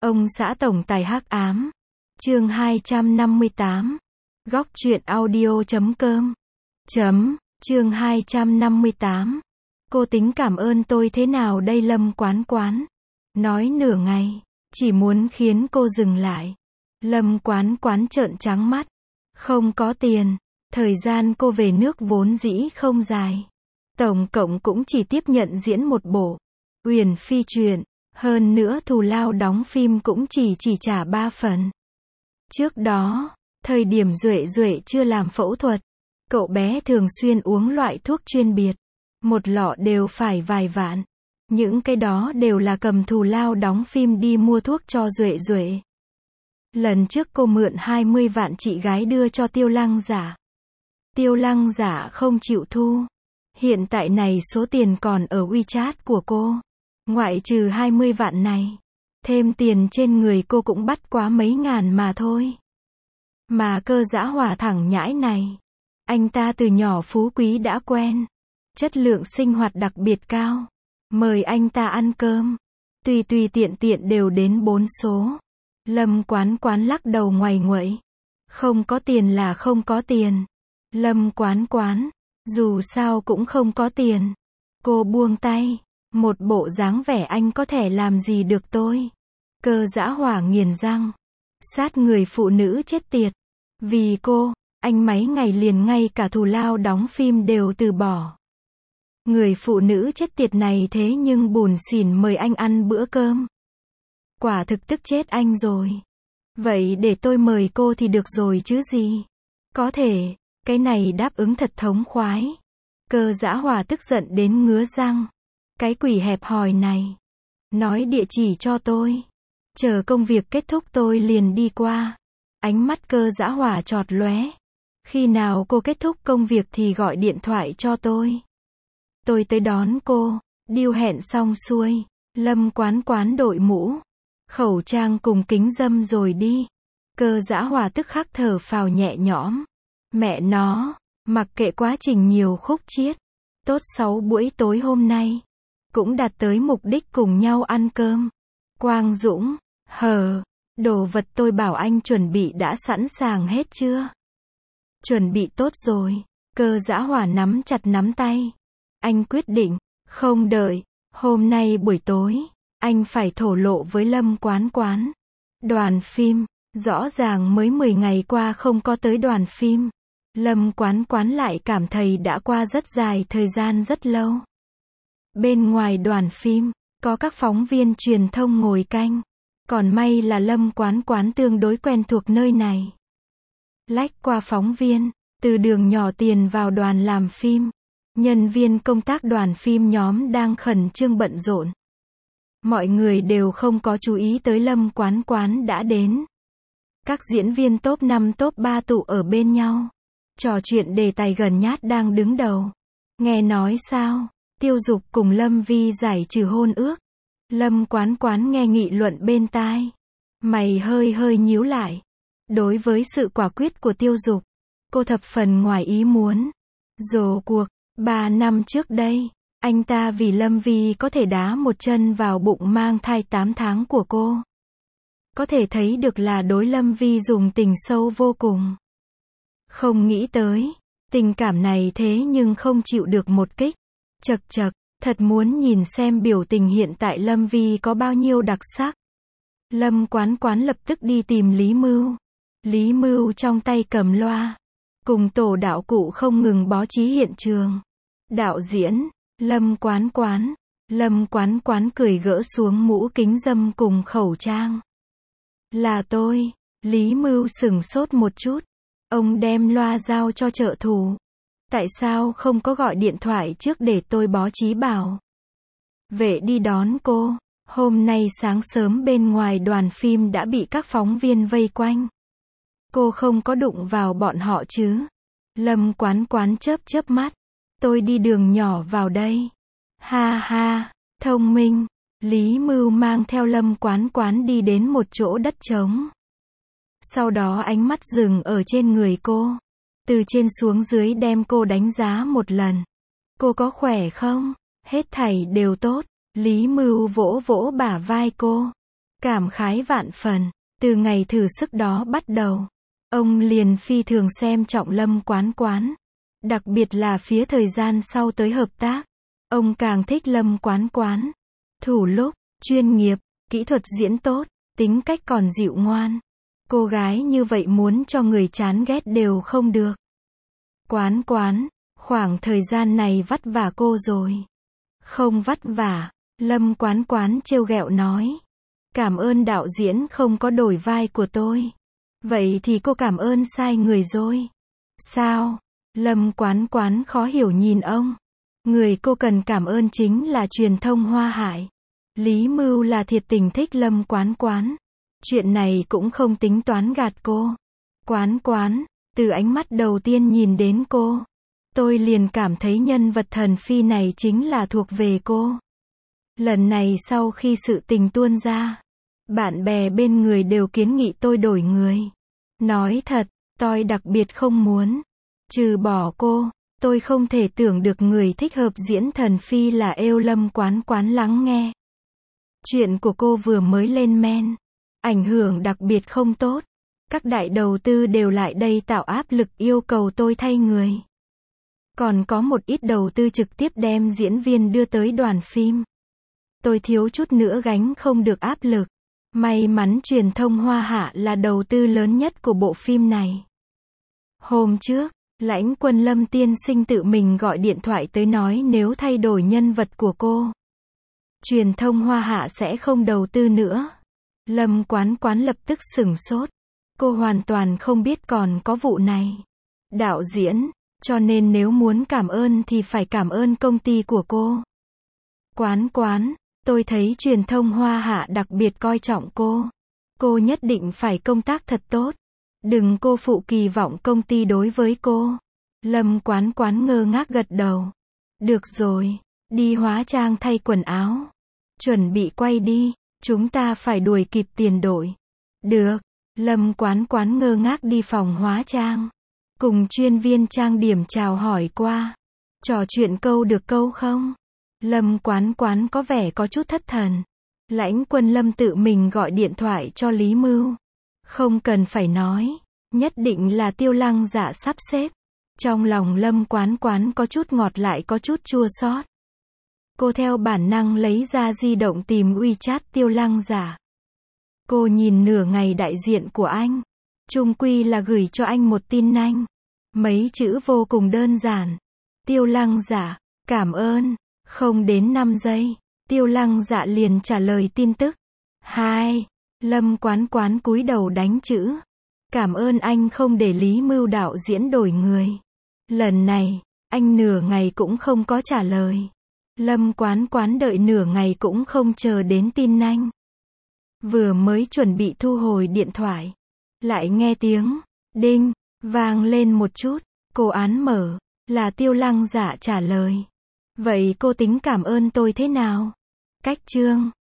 Ông xã tổng tài hắc ám. Chương 258. Góc truyện audio.com. Chương 258. Cô tính cảm ơn tôi thế nào đây Lâm Quán Quán? Nói nửa ngày, chỉ muốn khiến cô dừng lại. Lâm Quán Quán trợn trắng mắt. Không có tiền. Thời gian cô về nước vốn dĩ không dài. Tổng cộng cũng chỉ tiếp nhận diễn một bộ Uyển Phi truyện. Hơn nữa thù lao đóng phim cũng chỉ trả 3 phần. Trước đó, thời điểm Duệ Duệ chưa làm phẫu thuật, cậu bé thường xuyên uống loại thuốc chuyên biệt. Một lọ đều phải vài vạn. Những cái đó đều là cầm thù lao đóng phim đi mua thuốc cho Duệ Duệ. Lần trước cô mượn 20 vạn chị gái đưa cho Tiêu Lăng Giả. Tiêu Lăng Giả không chịu thu. Hiện tại này số tiền còn ở WeChat của cô. Ngoại trừ 20 vạn này, thêm tiền trên người cô cũng bắt quá mấy ngàn mà thôi. Mà Cơ Dã Hỏa thẳng nhãi này, anh ta từ nhỏ phú quý đã quen, chất lượng sinh hoạt đặc biệt cao. Mời anh ta ăn cơm, tùy tiện đều đến 4 số. Lâm Quán Quán lắc đầu ngoày nguậy. Không có tiền là không có tiền. Lâm Quán Quán, dù sao cũng không có tiền. Cô buông tay. Một bộ dáng vẻ anh có thể làm gì được tôi. Cơ Dã Hỏa nghiền răng. Sát người phụ nữ chết tiệt. Vì cô, anh mấy ngày liền ngay cả thù lao đóng phim đều từ bỏ. Người phụ nữ chết tiệt này thế nhưng bủn xỉn mời anh ăn bữa cơm. Quả thực tức chết anh rồi. Vậy để tôi mời cô thì được rồi chứ gì. Có thể, cái này đáp ứng thật thống khoái. Cơ Dã Hỏa tức giận đến ngứa răng. Cái quỷ hẹp hòi này. Nói địa chỉ cho tôi. Chờ công việc kết thúc tôi liền đi qua. Ánh mắt Cơ Dã Hỏa chọt lóe. Khi nào cô kết thúc công việc thì gọi điện thoại cho tôi. Tôi tới đón cô. Deal hẹn xong xuôi. Lâm Quán Quán đội mũ, khẩu trang cùng kính râm rồi đi. Cơ Dã Hỏa tức khắc thở phào nhẹ nhõm. Mẹ nó, mặc kệ quá trình nhiều khúc chiết. Tốt 6 buổi tối hôm nay. Cũng đạt tới mục đích cùng nhau ăn cơm. Quang Dũng, đồ vật tôi bảo anh chuẩn bị đã sẵn sàng hết chưa? Chuẩn bị tốt rồi. Cơ Dã Hỏa nắm chặt nắm tay. Anh quyết định, không đợi, hôm nay buổi tối, anh phải thổ lộ với Lâm Quán Quán. Đoàn phim, rõ ràng mới 10 ngày qua không có tới đoàn phim. Lâm Quán Quán lại cảm thấy đã qua rất dài thời gian rất lâu. Bên ngoài đoàn phim, có các phóng viên truyền thông ngồi canh. Còn may là Lâm Quán Quán tương đối quen thuộc nơi này. Lách qua phóng viên, từ đường nhỏ tiền vào đoàn làm phim. Nhân viên công tác đoàn phim nhóm đang khẩn trương bận rộn. Mọi người đều không có chú ý tới Lâm Quán Quán đã đến. Các diễn viên top 5 top 3 tụ ở bên nhau. Trò chuyện đề tài gần nhát đang đứng đầu. Nghe nói sao? Tiêu Dục cùng Lâm Vi giải trừ hôn ước. Lâm Quán Quán nghe nghị luận bên tai. Mày hơi nhíu lại. Đối với sự quả quyết của Tiêu Dục, cô thập phần ngoài ý muốn. Rốt cuộc, 3 năm trước đây, anh ta vì Lâm Vi có thể đá một chân vào bụng mang thai 8 tháng của cô. Có thể thấy được là đối Lâm Vi dùng tình sâu vô cùng. Không nghĩ tới, tình cảm này thế nhưng không chịu được một kích. Chậc, thật muốn nhìn xem biểu tình hiện tại Lâm Vi có bao nhiêu đặc sắc. Lâm Quán Quán lập tức đi tìm Lý Mưu. Lý Mưu trong tay cầm loa. Cùng tổ đạo cụ không ngừng bố trí hiện trường. Đạo diễn, Lâm Quán Quán. Lâm Quán Quán cười gỡ xuống mũ kính râm cùng khẩu trang. Là tôi. Lý Mưu sửng sốt một chút. Ông đem loa giao cho trợ thủ. Tại sao không có gọi điện thoại trước để tôi bố trí bảo vệ đi đón cô? Hôm nay sáng sớm bên ngoài đoàn phim đã bị các phóng viên vây quanh. Cô không có đụng vào bọn họ chứ? Lâm Quán Quán chớp mắt. Tôi đi đường nhỏ vào đây. Ha, thông minh. Lý Mưu mang theo Lâm Quán Quán đi đến một chỗ đất trống. Sau đó ánh mắt dừng ở trên người cô. Từ trên xuống dưới đem cô đánh giá một lần. Cô có khỏe không? Hết thảy đều tốt. Lý Mưu vỗ bả vai cô. Cảm khái vạn phần. Từ ngày thử sức đó bắt đầu, ông liền phi thường xem trọng Lâm Quán Quán. Đặc biệt là phía thời gian sau tới hợp tác. Ông càng thích Lâm Quán Quán. Thủ lúc, chuyên nghiệp, kỹ thuật diễn tốt, tính cách còn dịu ngoan. Cô gái như vậy muốn cho người chán ghét đều không được. Quán Quán, khoảng thời gian này vất vả cô rồi. Không vất vả, Lâm Quán Quán trêu ghẹo nói. Cảm ơn đạo diễn không có đổi vai của tôi. Vậy thì cô cảm ơn sai người rồi. Sao? Lâm Quán Quán khó hiểu nhìn ông. Người cô cần cảm ơn chính là truyền thông Hoa Hải. Lý Mưu là thiệt tình thích Lâm Quán Quán. Chuyện này cũng không tính toán gạt cô. Quán Quán, từ ánh mắt đầu tiên nhìn đến cô, tôi liền cảm thấy nhân vật thần phi này chính là thuộc về cô. Lần này sau khi sự tình tuôn ra, bạn bè bên người đều kiến nghị tôi đổi người. Nói thật, tôi đặc biệt không muốn. Trừ bỏ cô, tôi không thể tưởng được người thích hợp diễn thần phi là êu Lâm Quán Quán lắng nghe. Chuyện của cô vừa mới lên men, ảnh hưởng đặc biệt không tốt. Các đại đầu tư đều lại đây tạo áp lực yêu cầu tôi thay người. Còn có một ít đầu tư trực tiếp đem diễn viên đưa tới đoàn phim. Tôi thiếu chút nữa gánh không được áp lực. May mắn truyền thông Hoa Hạ là đầu tư lớn nhất của bộ phim này. Hôm trước, Lãnh Quân Lâm tiên sinh tự mình gọi điện thoại tới nói nếu thay đổi nhân vật của cô, truyền thông Hoa Hạ sẽ không đầu tư nữa. Lâm Quán Quán lập tức sửng sốt. Cô hoàn toàn không biết còn có vụ này. Đạo diễn, cho nên nếu muốn cảm ơn thì phải cảm ơn công ty của cô. Quán Quán, tôi thấy truyền thông Hoa Hạ đặc biệt coi trọng cô. Cô nhất định phải công tác thật tốt. Đừng cô phụ kỳ vọng công ty đối với cô. Lâm Quán Quán ngơ ngác gật đầu. Được rồi, đi hóa trang thay quần áo. Chuẩn bị quay đi, chúng ta phải đuổi kịp tiền đổi. Được, Lâm Quán Quán ngơ ngác đi phòng hóa trang. Cùng chuyên viên trang điểm chào hỏi qua. Trò chuyện câu được câu không? Lâm Quán Quán có vẻ có chút thất thần. Lãnh Quân Lâm tự mình gọi điện thoại cho Lý Mưu. Không cần phải nói, nhất định là Tiêu Lăng Dạ sắp xếp. Trong lòng Lâm Quán Quán có chút ngọt lại có chút chua xót. Cô theo bản năng lấy ra di động tìm WeChat Tiêu Lăng Dạ. Cô nhìn nửa ngày đại diện của anh. Chung quy là gửi cho anh một tin nhanh. Mấy chữ vô cùng đơn giản. Tiêu Lăng Dạ, cảm ơn. Không đến 5 giây, Tiêu Lăng Dạ liền trả lời tin tức. 2. Lâm Quán Quán cúi đầu đánh chữ. Cảm ơn anh không để Lý Mưu đạo diễn đổi người. Lần này, anh nửa ngày cũng không có trả lời. Lâm Quán Quán đợi nửa ngày cũng không chờ đến tin nhanh. Vừa mới chuẩn bị thu hồi điện thoại, lại nghe tiếng đinh vang lên một chút. Cô án mở, là Tiêu Lăng Dạ trả lời. Vậy cô tính cảm ơn tôi thế nào? Cách chương